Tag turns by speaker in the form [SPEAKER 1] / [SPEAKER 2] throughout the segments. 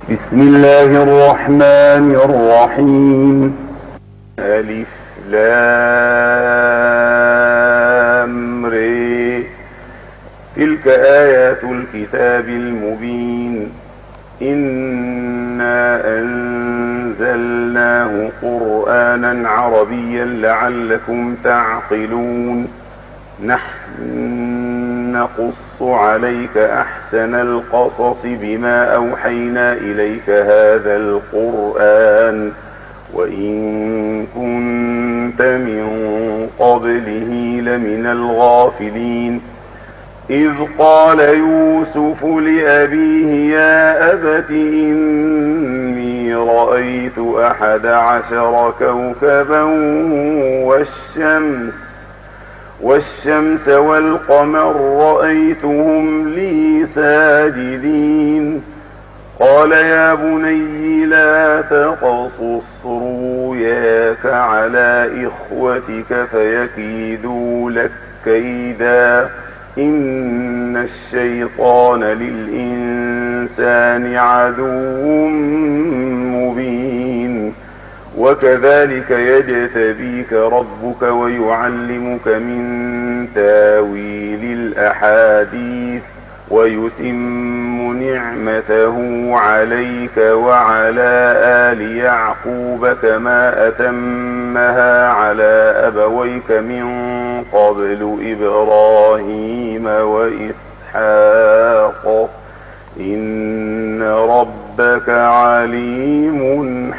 [SPEAKER 1] بسم الله الرحمن الرحيم. ألف لام ر. تلك آيات الكتاب المبين. إنا أنزلناه قرآنا عربيا لعلكم تعقلون. نحن نقص عليك أحسن القصص بما أوحينا إليك هذا القرآن وإن كنت من قبله لمن الغافلين. إذ قال يوسف لأبيه يا أبت إني رأيت 11 كوكبا والشمس والقمر رأيتهم لي ساجدين. قال يا بني لا تقصص رؤياك على إخوتك فيكيدوا لك كيدا إن الشيطان للإنسان عدو مبين. وكذلك يجتبيك ربك ويعلمك من تاويل الأحاديث ويتم نعمته عليك وعلى آل يعقوب كما أتمها على أبويك من قبل إبراهيم وإسحاق إن ربك عليم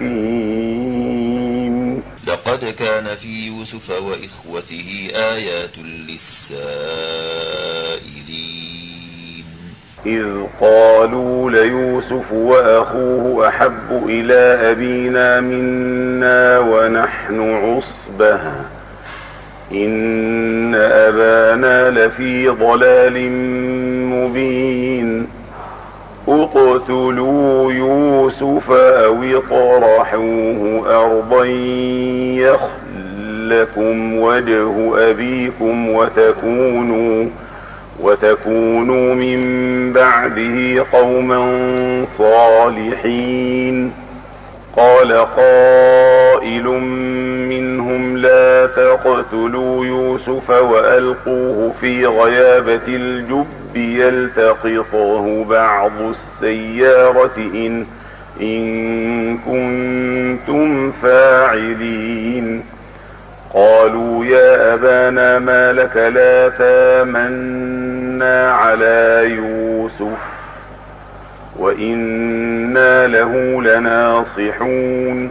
[SPEAKER 1] حكيم.
[SPEAKER 2] لقد كان في يوسف وإخوته آيات للسائلين
[SPEAKER 1] إذ قالوا ليوسف وأخوه أحب إلى أبينا منا ونحن عصبة إن أبانا لفي ضلال مبين. اقتلوا يوسف أو اطرحوه أرضا يخل لكم وجه أبيكم وتكونوا من بعده قوما صالحين. قال قائل منهم لا تقتلوا يوسف وألقوه في غيابة الجب يلتقطه بعض السيارة إن كنتم فاعلين. قالوا يا أبانا ما لك لا تامنا على يوسف وإنا له لناصحون.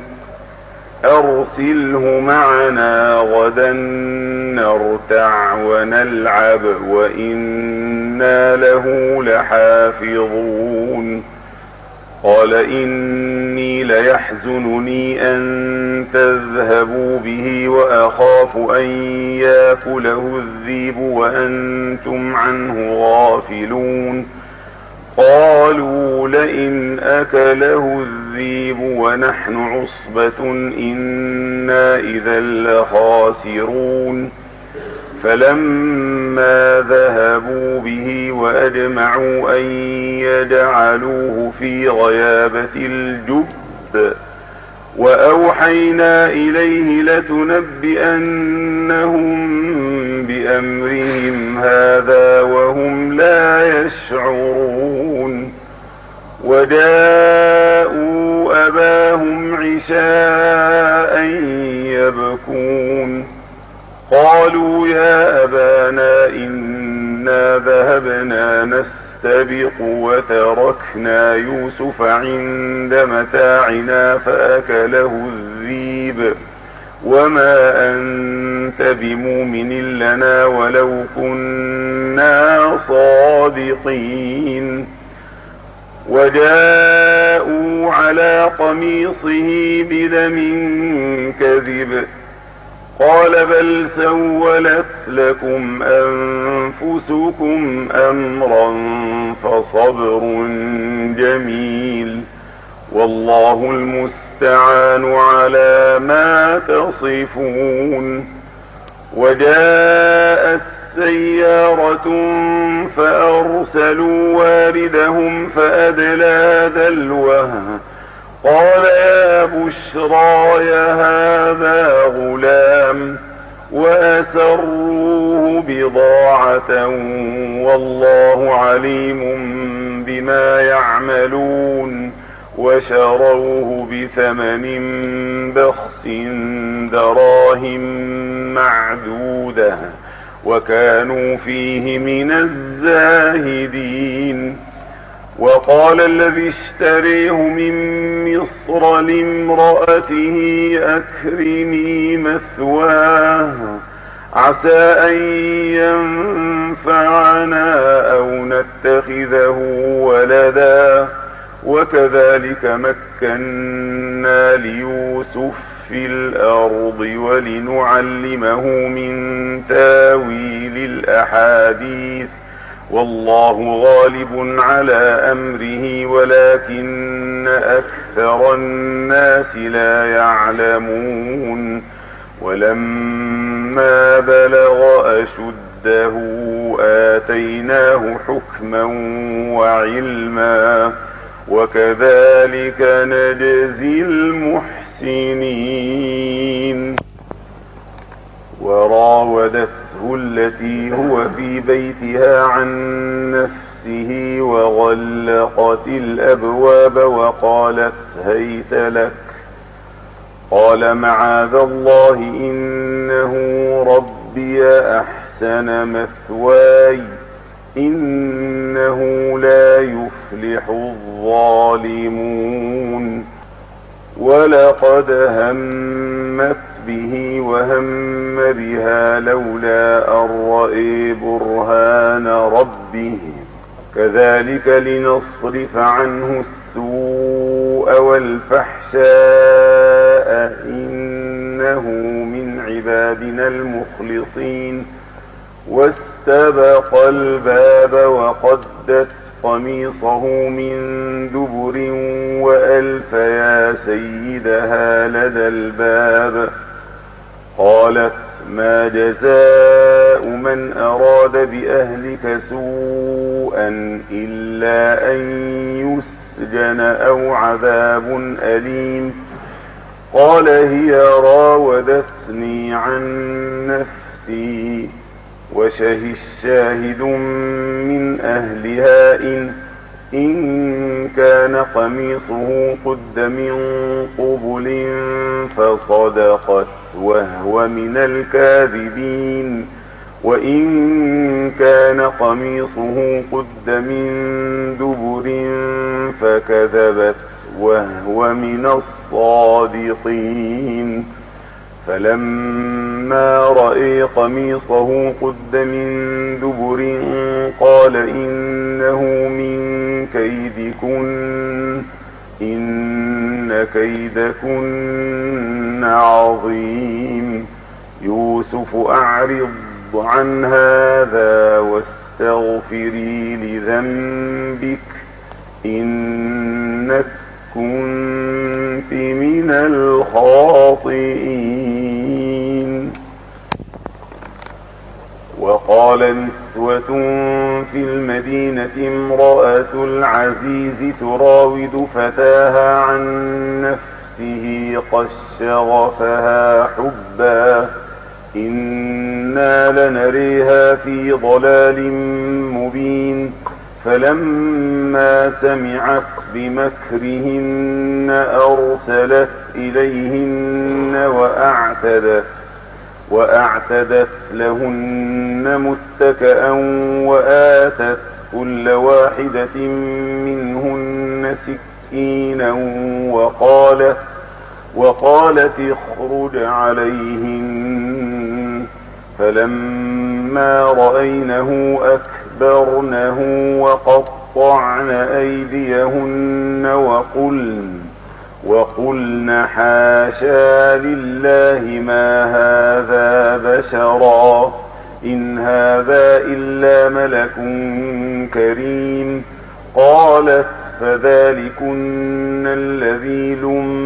[SPEAKER 1] أرسله معنا غدا نرتع ونلعب وإنا له لحافظون. قال إني ليحزنني أن تذهبوا به وأخاف أن يأكله الذئب وأنتم عنه غافلون. قالوا لئن أكله الذئب ونحن عصبة إنا إذا لخاسرون. فلما ذهبوا به وأجمعوا أن يجعلوه في غيابة الجب وأوحينا إليه لتنبئنهم بأمرهم هذا وهم لا يشعرون. وجاءوا أباهم عشاء يبكون. قالوا يا أبانا إنا ذهبنا نستبق وتركنا يوسف عند متاعنا فأكله الذئب وما أنت بمؤمن لنا ولو كنا صادقين. وجاءوا على قميصه بدم كذب. قال بل سولت لكم أنفسكم أمرا فصبر جميل والله المستعان على ما تصفون. وجاء سيارة فأرسلوا واردهم فأدلى دلوه قال يا بشرى هذا غلام وأسروه بضاعة والله عليم بما يعملون وشروه بثمن بخس دراهم معدودة وكانوا فيه من الزاهدين. وقال الذي اشتريه من مصر لامرأته أكرمي مثواه عسى أن ينفعنا أو نتخذه ولدا وكذلك مكنا ليوسف في الأرض ولنعلمه من تاويل الأحاديث والله غالب على أمره ولكن أكثر الناس لا يعلمون. ولما بلغ أشده آتيناه حكما وعلما وكذلك نجزي المحسنين. وراودته التي هو في بيتها عن نفسه وغلقت الأبواب وقالت هيت لك قال معاذ الله إنه ربي أحسن مثواي إنه لا يفلح الظالمون. ولقد همت به وهم بها لولا أن رأى برهان ربه كذلك لنصرف عنه السوء والفحشاء إنه من عبادنا المخلصين. واستبق الباب وقدت قميصه من دبر وألف يا سيدها لدى الباب قالت ما جزاء من أراد بأهلك سوءا إلا أن يسجن أو عذاب أليم. قال هي راودتني عن نفسي وشهد شاهد من أهلها إن كان قميصه قد من قبل فصدقت وهو من الكاذبين وإن كان قميصه قد من دبر فكذبت وهو من الصادقين. فلما رأى قميصه قد من دبر قال إنه من كيدكن إن كيدكن عظيم. يوسف أعرض عن هذا واستغفري لذنبك إنك كنت من الخاطئين. وقال نسوة في المدينة امرأة العزيز تراود فتاها عن نفسه قد شغفها حبا إنا لنريها في ضلال مبين. فلما سمعت بمكرهن أرسلت إليهن وأعتدت لهن متكئا وآتت كل واحدة منهن سكينا وقالت اخرج عليهن. فلما رأينه أكبرنه وقطعن أيديهن وقلن حاشا لله ما هذا بشرا إن هذا إلا ملك كريم. قالت فذلكن الذي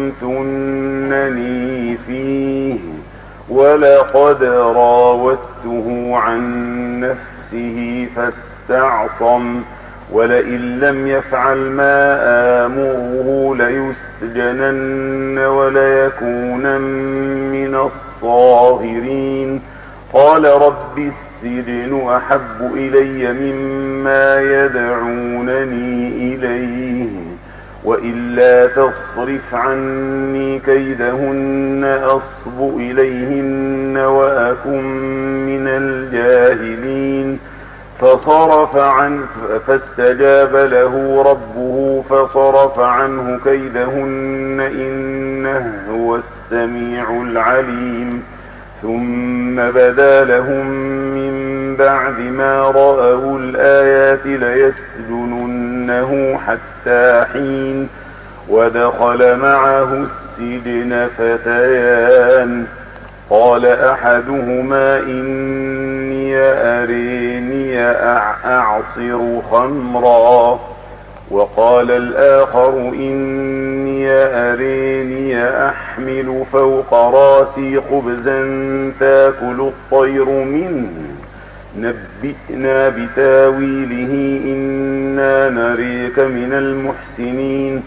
[SPEAKER 1] لمتنني فيه ولقد راودته راودته عن نفسه فاستعصم ولئن لم يفعل ما آمره ليسجنن وليكونن من الصاغرين. قال رب السجن أحب إلي مما يدعونني إليه وإلا تصرف عني كيدهن أصب إليهن وأكن من الجاهلين. فصرف عنه فاستجاب له ربه فصرف عنه كيدهن إنه هو السميع العليم. ثم بدا لهم من بعد ما رأوا الآيات ليسجننه حتى حين. ودخل معه السجن فتيان قال أحدهما إني أريني أعصر خمرا وقال الآخر إني أريني أحمل فوق راسي خبزا تاكل الطير منه نبئنا بتاويله إنا نريك من المحسنين.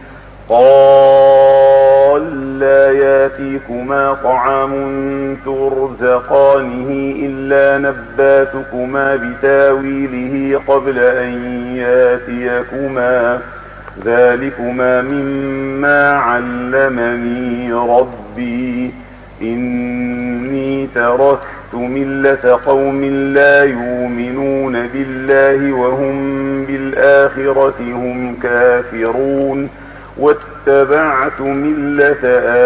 [SPEAKER 1] قال لا ياتيكما طعام ترزقانه إلا نباتكما بتاويله قبل أن ياتيكما ذلكما مما علمني ربي إني تركت ملة قوم لا يؤمنون بالله وهم بالآخرة هم كافرون واتبعت ملة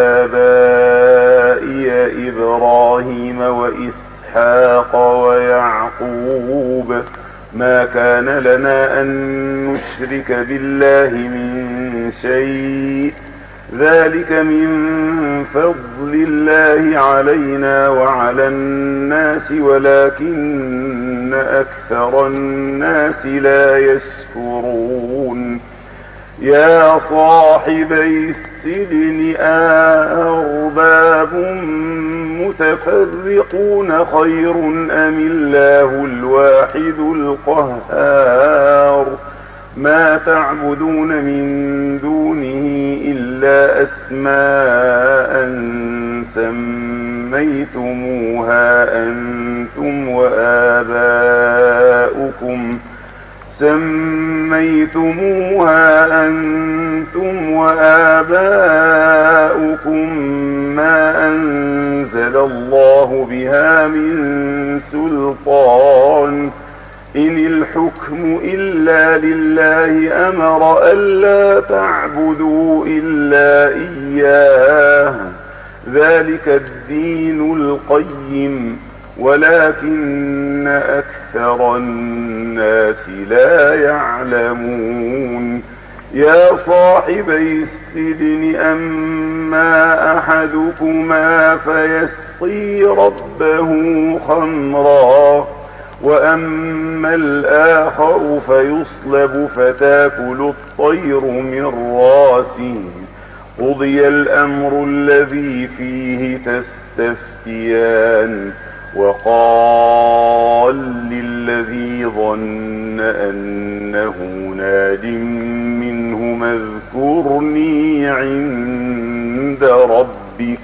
[SPEAKER 1] آبائي إبراهيم وإسحاق ويعقوب ما كان لنا أن نشرك بالله من شيء ذلك من فضل الله علينا وعلى الناس ولكن أكثر الناس لا يشكرون. يا صاحبي السجن أأرباب متفرقون خير أم الله الواحد القهار. ما تعبدون من دونه إلا أسماء سميتموها أنتم وآباؤكم ما أنزل الله بها من سلطان إن الحكم إلا لله أمر ألا تعبدوا إلا إياه ذلك الدين القيم ولكن أكثر الناس لا يعلمون. يا صاحبي السجن أما أحدكما فيسقي ربه خمرا وأما الآخر فيصلب فتاكل الطير من راسه قضي الأمر الذي فيه تستفتيان. وقال للذي ظن أنه ناج منهما اذكرني عند ربك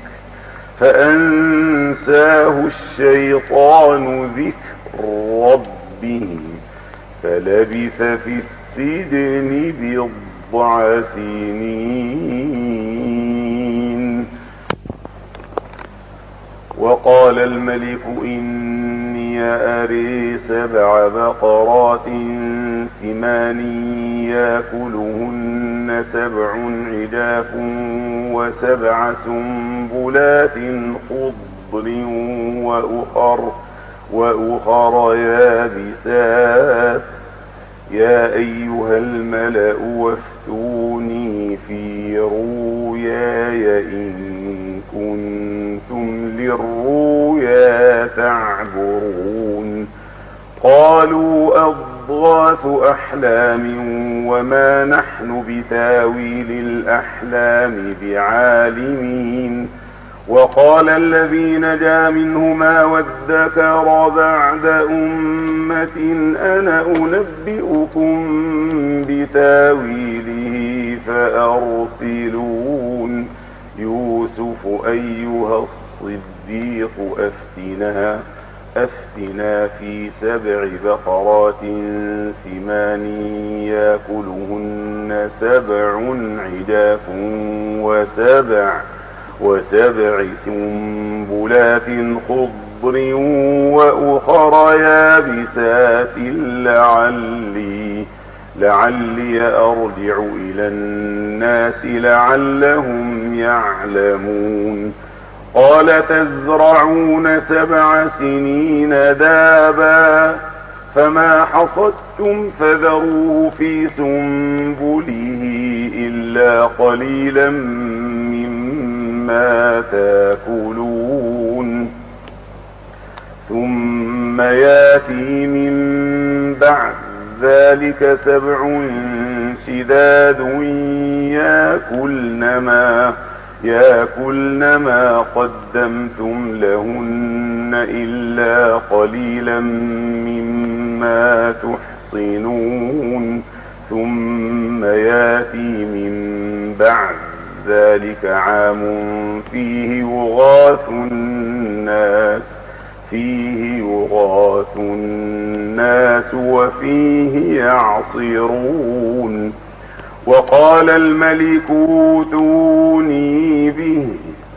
[SPEAKER 1] فأنساه الشيطان ذكر ربه فلبث في السجن بضع سنين. وقال الملك إني أري 7 بقرات سمان يأكلهن 7 عجاف و7 سنبلات خضر وأخر يابسات يا أيها الملأ وافتوني في رؤياي إن كنتم للرؤيا تعبرون. قالوا أضغاث أحلام وما نحن بتاويل الأحلام بعالمين وقال الذي نجا منهما وادكر بعد أمة أنا أنبئكم بتاويله فأرسلون يوسف أيها الصديق أفتنا في 7 بقرات سمان يأكلهن 7 عجاف وسبع سنبلات خضر وأخر يابسات لعلي أرجع إلى الناس لعلهم يعلمون قال تزرعون 7 سنين دابا فما حصدتم فذروه في سنبله إلا قليلا مما تاكلون ثم ياتي من بعد ذلك 7 شداد يأكلن ما قدمتم لهن إلا قليلا مما تحصنون ثم ياتي من بعد ذلك عام فيه يغاث الناس وفيه يعصرون وقال الملك اوتوني به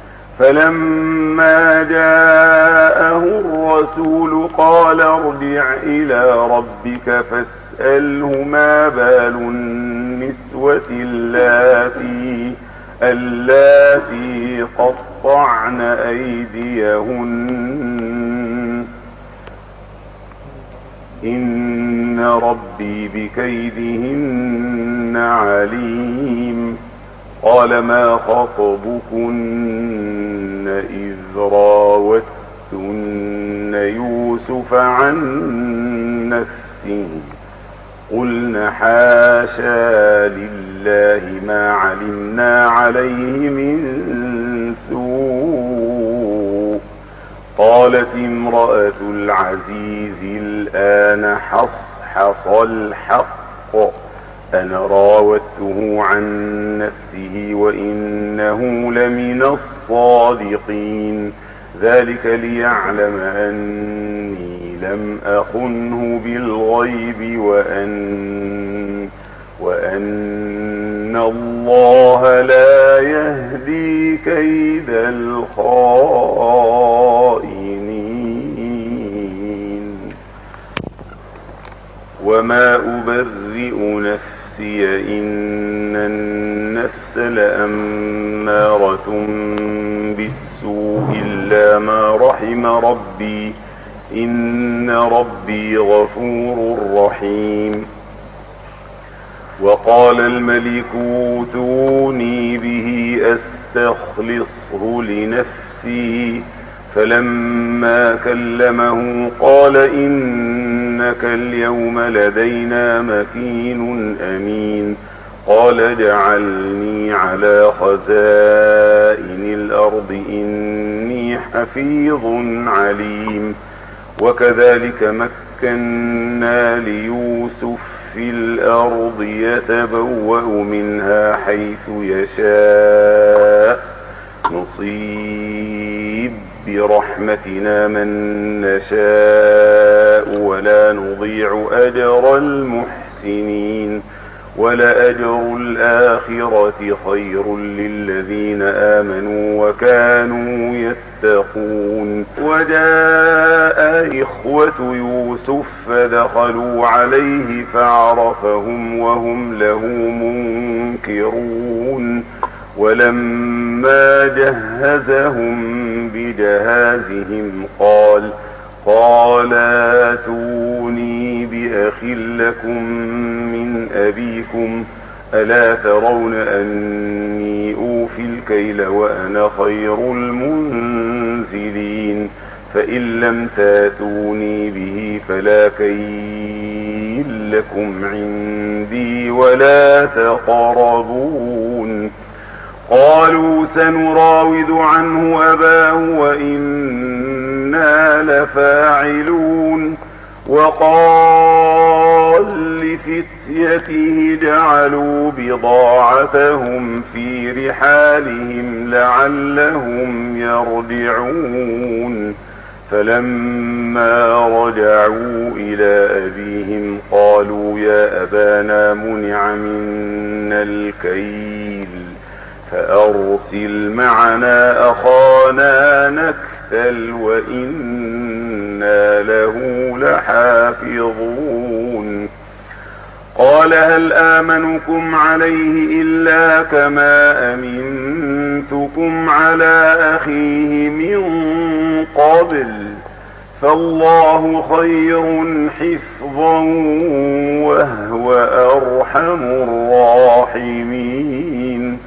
[SPEAKER 1] فلما جاءه الرسول قال ارجع إلى ربك فاسأله ما بال النسوة اللاتي قطعن أيديهن إن ربي بكيدهن عليم قال ما خطبكن إذ راوتن يوسف عن نفسه قلن حاشا لله ما علمنا عليه من سوء قالت امرأة العزيز الآن حصحص الحق أنا راودته عن نفسه وإنه لمن الصادقين ذلك ليعلم أني لم أخنه بالغيب وأن الله لا يهدي كيد الخائنين وما أبرئ نفسي إن النفس لأمارة بالسوء إلا ما رحم ربي إن ربي غفور رحيم وقال الملك اوتوني به أستخلصه لنفسي فلما كلمه قال إنك اليوم لدينا مكين أمين قال اجعلني على خزائن الأرض إني حفيظ عليم وكذلك مكنا ليوسف في الأرض يتبوأ منها حيث يشاء نصيب برحمتنا من نشاء ولا نضيع أجر المحسنين ولأجر الآخرة خير للذين آمنوا وكانوا يتقون وجاء إخوة يوسف فدخلوا عليه فعرفهم وهم له منكرون ولما جهزهم بجهازهم قال آتوني بأخ لكم من أبيكم ألا ترون أني أوفي الكيل وأنا خير المنزلين فإن لم تاتوني به فلا كيل لكم عندي ولا تقربون قالوا سنراود عنه أباه وإنا لفاعلون. وقال لفتيته جعلوا بضاعتهم في رحالهم لعلهم يرجعون. فلما رجعوا إلى أبيهم قالوا يا أبانا منع منا الكيل فأرسل معنا أخانا نكتل وإنا له لحافظون. قال هل آمنكم عليه إلا كما أمنتكم على أخيه من قبل فالله خير حفظا وهو أرحم الراحمين.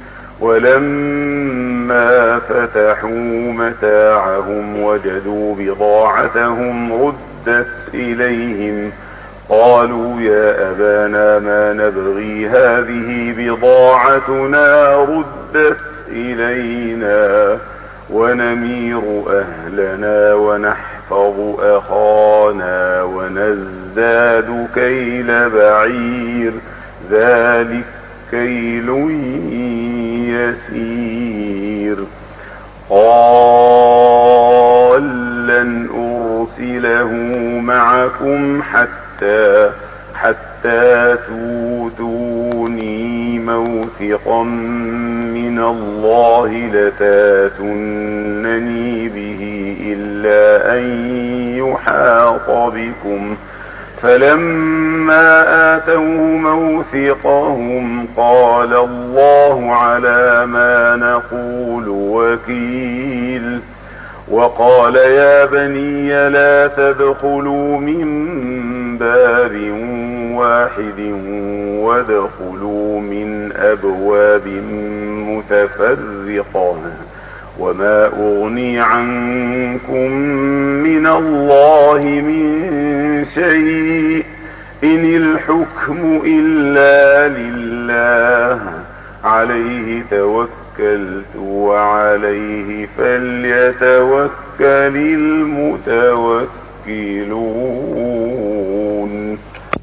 [SPEAKER 1] ولما فتحوا متاعهم وجدوا بضاعتهم ردت إليهم قالوا يا أبانا ما نبغي هذه بضاعتنا ردت إلينا ونمير أهلنا ونحفظ أخانا ونزداد كيل بعير ذلك كيل يسير. قال لن أرسله معكم حتى توتوني موثقا من الله لتاتونني به إلا أن يحاط بكم. فلما آتوه موثقهم قال الله على ما نقول وكيل. وقال يا بني لا تدخلوا من باب واحد وادخلوا من أبواب متفرقة وما أغني عنكم من الله من شيء إن الحكم إلا لله عليه توكلت وعليه فليتوكل المتوكلون.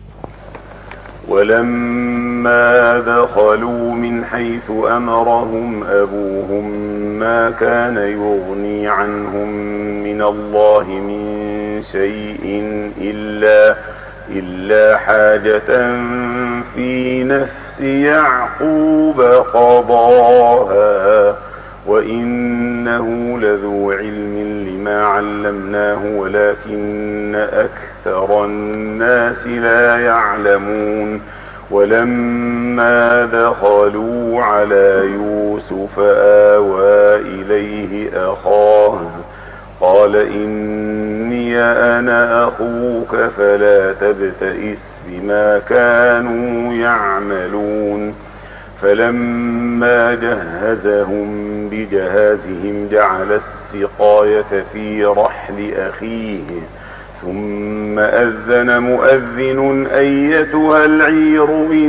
[SPEAKER 1] ولما دخلوا من حيث أمرهم أبوهم ما كان يغني عنهم من الله من شيء إلا حاجة في نفس يعقوب قضاها وإنه لذو علم لما علمناه ولكن أكثر الناس لا يعلمون. ولما دخلوا على يوسف آوى إليه أخاه قال إني أنا أخوك فلا تبتئس بما كانوا يعملون. فلما جهزهم بجهازهم جعل السقاية في رحل أخيه ثم أذن مؤذن أيتها العير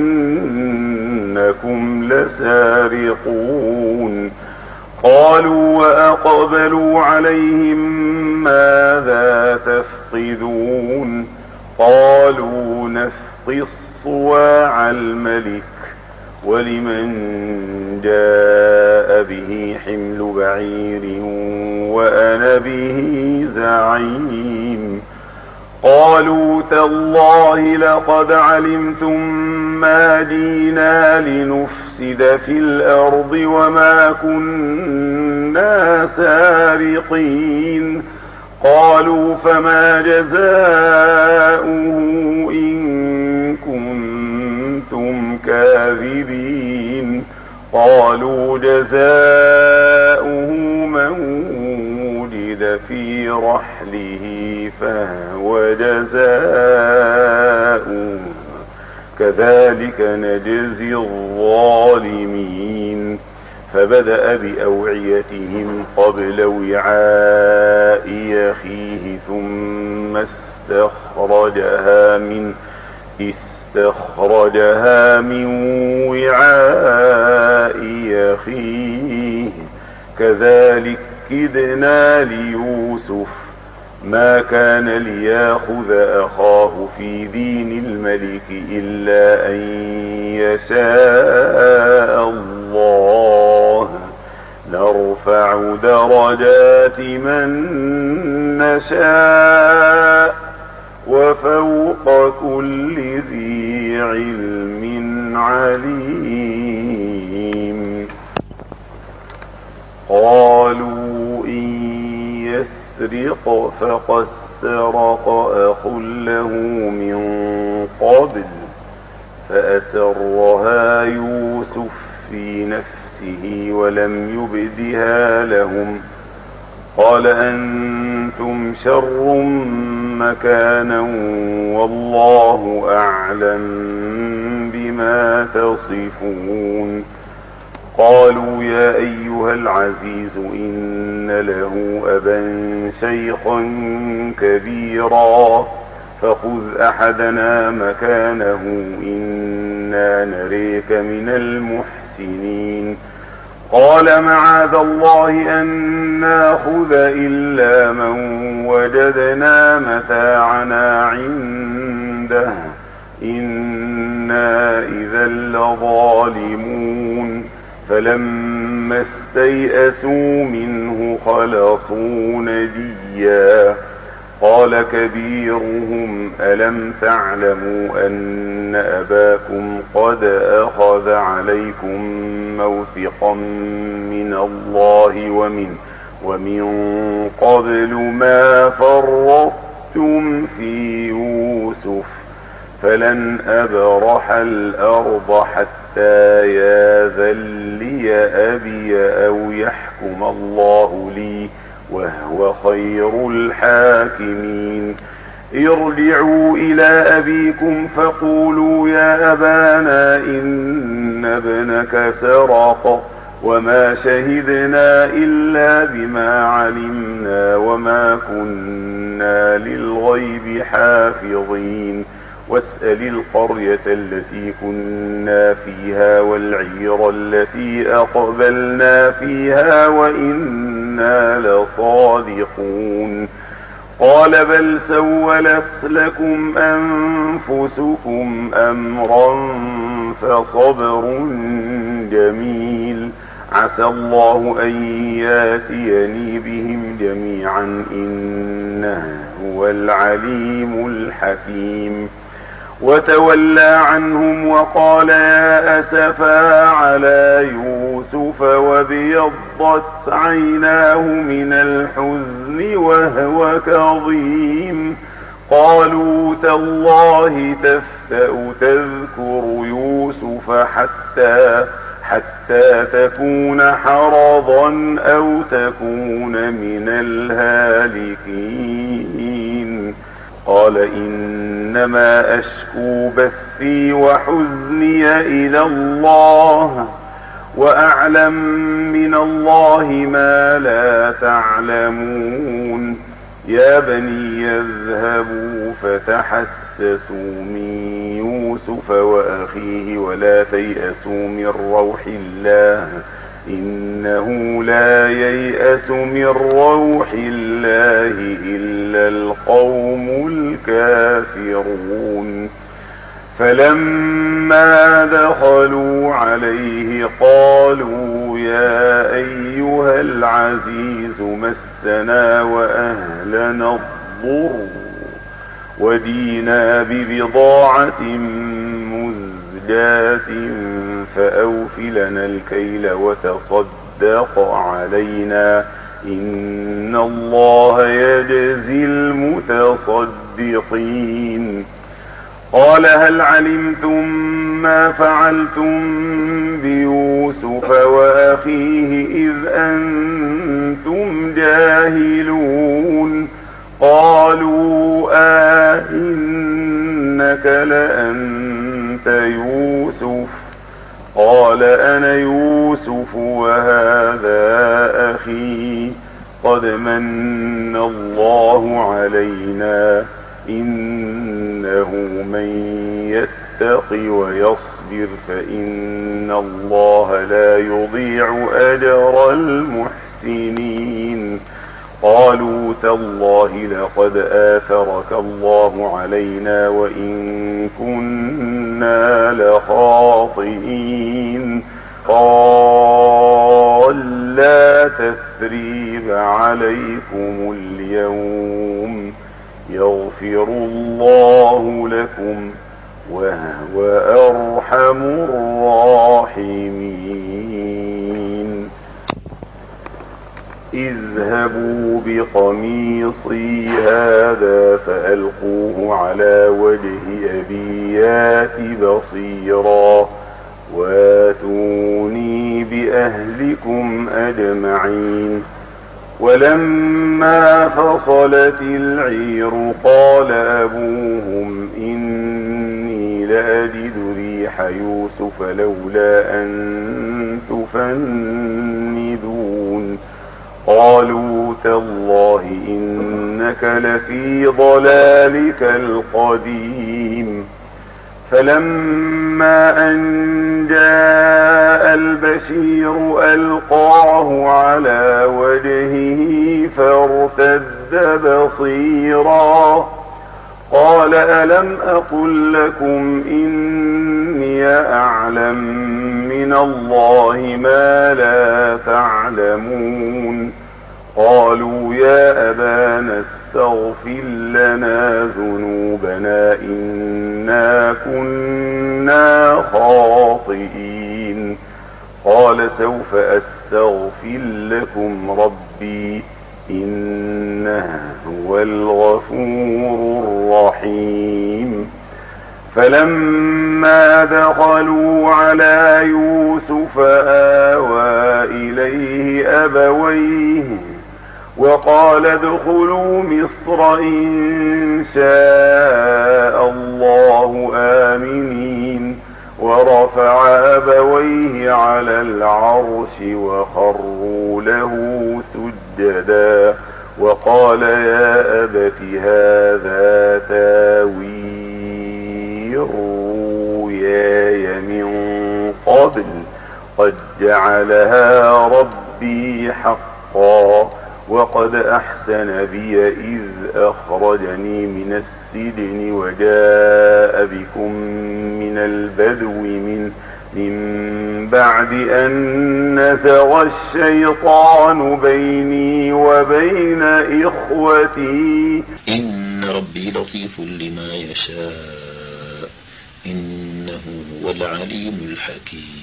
[SPEAKER 1] إنكم لسارقون. قالوا وأقبلوا عليهم ماذا تفقدون قالوا نفقد صواع الملك ولمن جاء به حمل بعير وأنا به زعيم. قالوا تالله لقد علمتم ما جئنا لنفسد في الأرض وما كنا سارقين. قالوا فما جزاؤه إن كنتم كاذبين. قالوا جزاؤه من وجد في رحله فهو جزاؤه كذلك نجزي الظالمين. فبدأ بأوعيتهم قبل وعاء أخيه ثم استخرجها من وعاء أخيه كذلك كدنا ليوسف ما كان ليأخذ أخاه في دين الملك إلا أن يشاء الله نرفع درجات من نشاء وفوق كل ذي علم عليم. قالوا إن يسرق فقد سرق أخ له من قبل فأسرها يوسف في نفسه ولم يبدها لهم قال أنتم شر مكانا والله أعلم بما تصفون. قالوا يا أيها العزيز إن له أبا شيخا كبيرا فخذ أحدنا مكانه إنا نريك من المحسنين. قال معاذ الله أن ناخذ إلا من وجدنا متاعنا عنده إنا إذا لظالمون. فلما استيئسوا منه خلصوا نجيا قال كبيرهم ألم تعلموا أن أباكم قد أخذ عليكم موثقا من الله ومن قبل ما فرطتم في يوسف فلن أبرح الأرض حتى ياذن لي أبي أو يحكم الله لي وهو خير الحاكمين. ارجعوا إلى أبيكم فقولوا يا أبانا إن ابنك سرق وما شهدنا إلا بما علمنا وما كنا للغيب حافظين. واسأل القرية التي كنا فيها والعير التي أقبلنا فيها وإنا لصادقون. قال بل سولت لكم أنفسكم أمرا فصبر جميل عسى الله أن ياتيني بهم جميعا إنه هو العليم الحكيم. وتولى عنهم وقال يا أسفا على يوسف وابيضت عيناه من الحزن وهو كظيم. قالوا تالله تفتأ تذكر يوسف حتى تكون حرضا أو تكون من الهالكين. قال إنما أشكو بثي وحزني إلى الله وأعلم من الله ما لا تعلمون. يا بني يذهبوا فتحسسوا من يوسف وأخيه ولا تيأسوا من روح الله إنه لا ييأس من روح الله إلا القوم الكافرون. فلما دخلوا عليه قالوا يا أيها العزيز مسنا وأهلنا الضر ودينا ببضاعة مزجاة فأوف لنا الكيل وتصدق علينا إن الله يجزي المتصدقين. قال هل علمتم ما فعلتم بيوسف وأخيه إذ أنتم جاهلون. قالوا إنك لأنت يوسف قال أنا يوسف وهذا أخي قد من الله علينا إنه من يتق ويصبر فإن الله لا يضيع أجر المحسنين. محسنين. قالوا تالله لقد آثرك الله علينا وإن كنا لخاطئين. قال لا تثريب عليكم اليوم يغفر الله لكم وهو أرحم الراحمين. اذهبوا بقميصي هذا فألقوه على وجه أبي يات بصيرا واتوني بأهلكم أجمعين. ولما فصلت العير قال أبوهم إني لأجد ريح يوسف لولا أن تفندون. قالوا تالله إنك لفي ضلالك القديم. فلما أن جاء البشير ألقاه على وجهه فارتد بصيرا قال ألم أقل لكم إني أعلم من الله ما لا تعلمون. قالوا يا أبانا استغفر لنا ذنوبنا إنا كنا خاطئين. قال سوف أستغفر لكم ربي إنه هو الغفور الرحيم. فلما دخلوا على يوسف آوى إليه أبويه وقال ادخلوا مصر إن شاء الله آمنين. ورفع أبويه على العرش وخروا له سجدا وقال يا أبت هذا تاويل رؤياي من قبل قد جعلها ربي حقا وقد أحسن بي إذ أخرجني من السجن وجاء بكم من البدو من بعد أن نزغ الشيطان بيني وبين إخوتي
[SPEAKER 2] إن ربي لطيف لما يشاء إنه هو العليم الحكيم.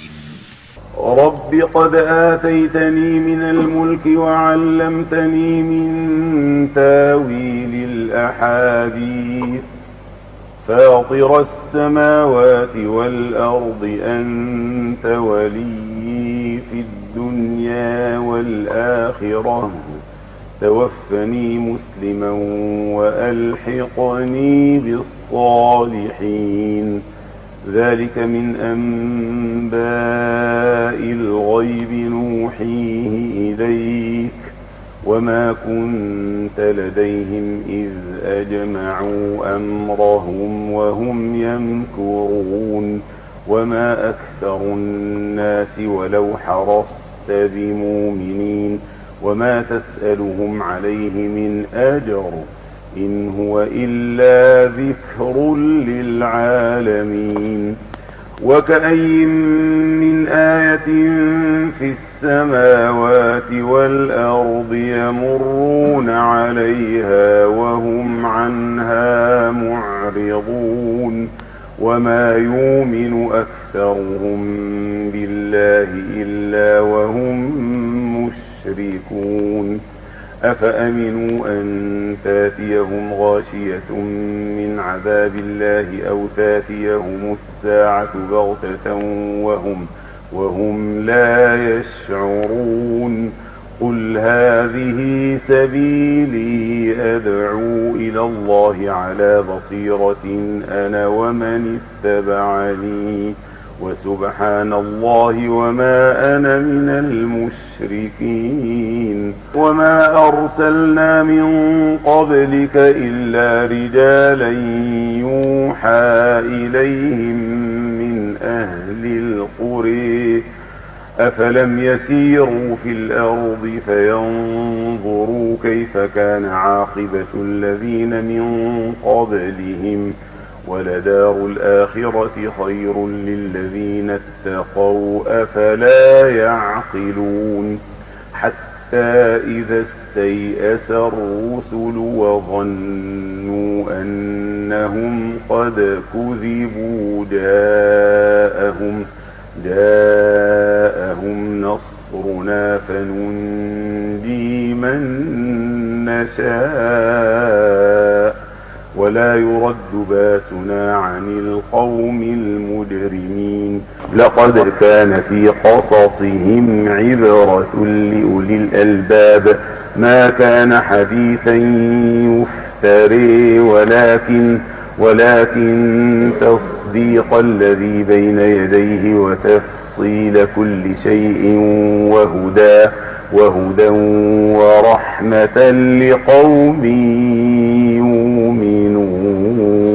[SPEAKER 1] رب قد آتيتني من الملك وعلمتني من تاويل الأحاديث فاطر السماوات والأرض أنت ولي في الدنيا والآخرة توفني مسلما وألحقني بالصالحين. ذلك من أنباء الغيب نوحيه إليك وما كنت لديهم إذ أجمعوا أمرهم وهم يمكرون. وما أكثر الناس ولو حرصت بمؤمنين وما تسألهم عليه من أجر إن هو إلا ذكر للعالمين. وكأي من آية في السماوات والأرض يمرون عليها وهم عنها معرضون. وما يؤمن أكثرهم بالله إلا وهم مشركون. أفأمنوا أن تاتيهم غاشية من عذاب الله أو تاتيهم الساعة بغتة وهم لا يشعرون. قل هذه سبيلي أدعو إلى الله على بصيرة أنا ومن اتبعني وسبحان الله وما أنا من المشركين. وما أرسلنا من قبلك إلا رجالا يوحى إليهم من أهل القرى أفلم يسيروا في الأرض فينظروا كيف كان عاقبة الذين من قبلهم ولدار الآخرة خير للذين اتقوا أفلا يعقلون حتى إذا استيأس الرسل وظنوا أنهم قد كذبوا جاءهم نصرنا فننجي من نشاء ولا يرد باسنا عن القوم المجرمين. لقد كان في قصصهم عبرة لأولي الألباب ما كان حديثا يفتري ولكن تصديق الذي بين يديه وتفصيل كل شيء وهدى ورحمة لقوم يؤمنون.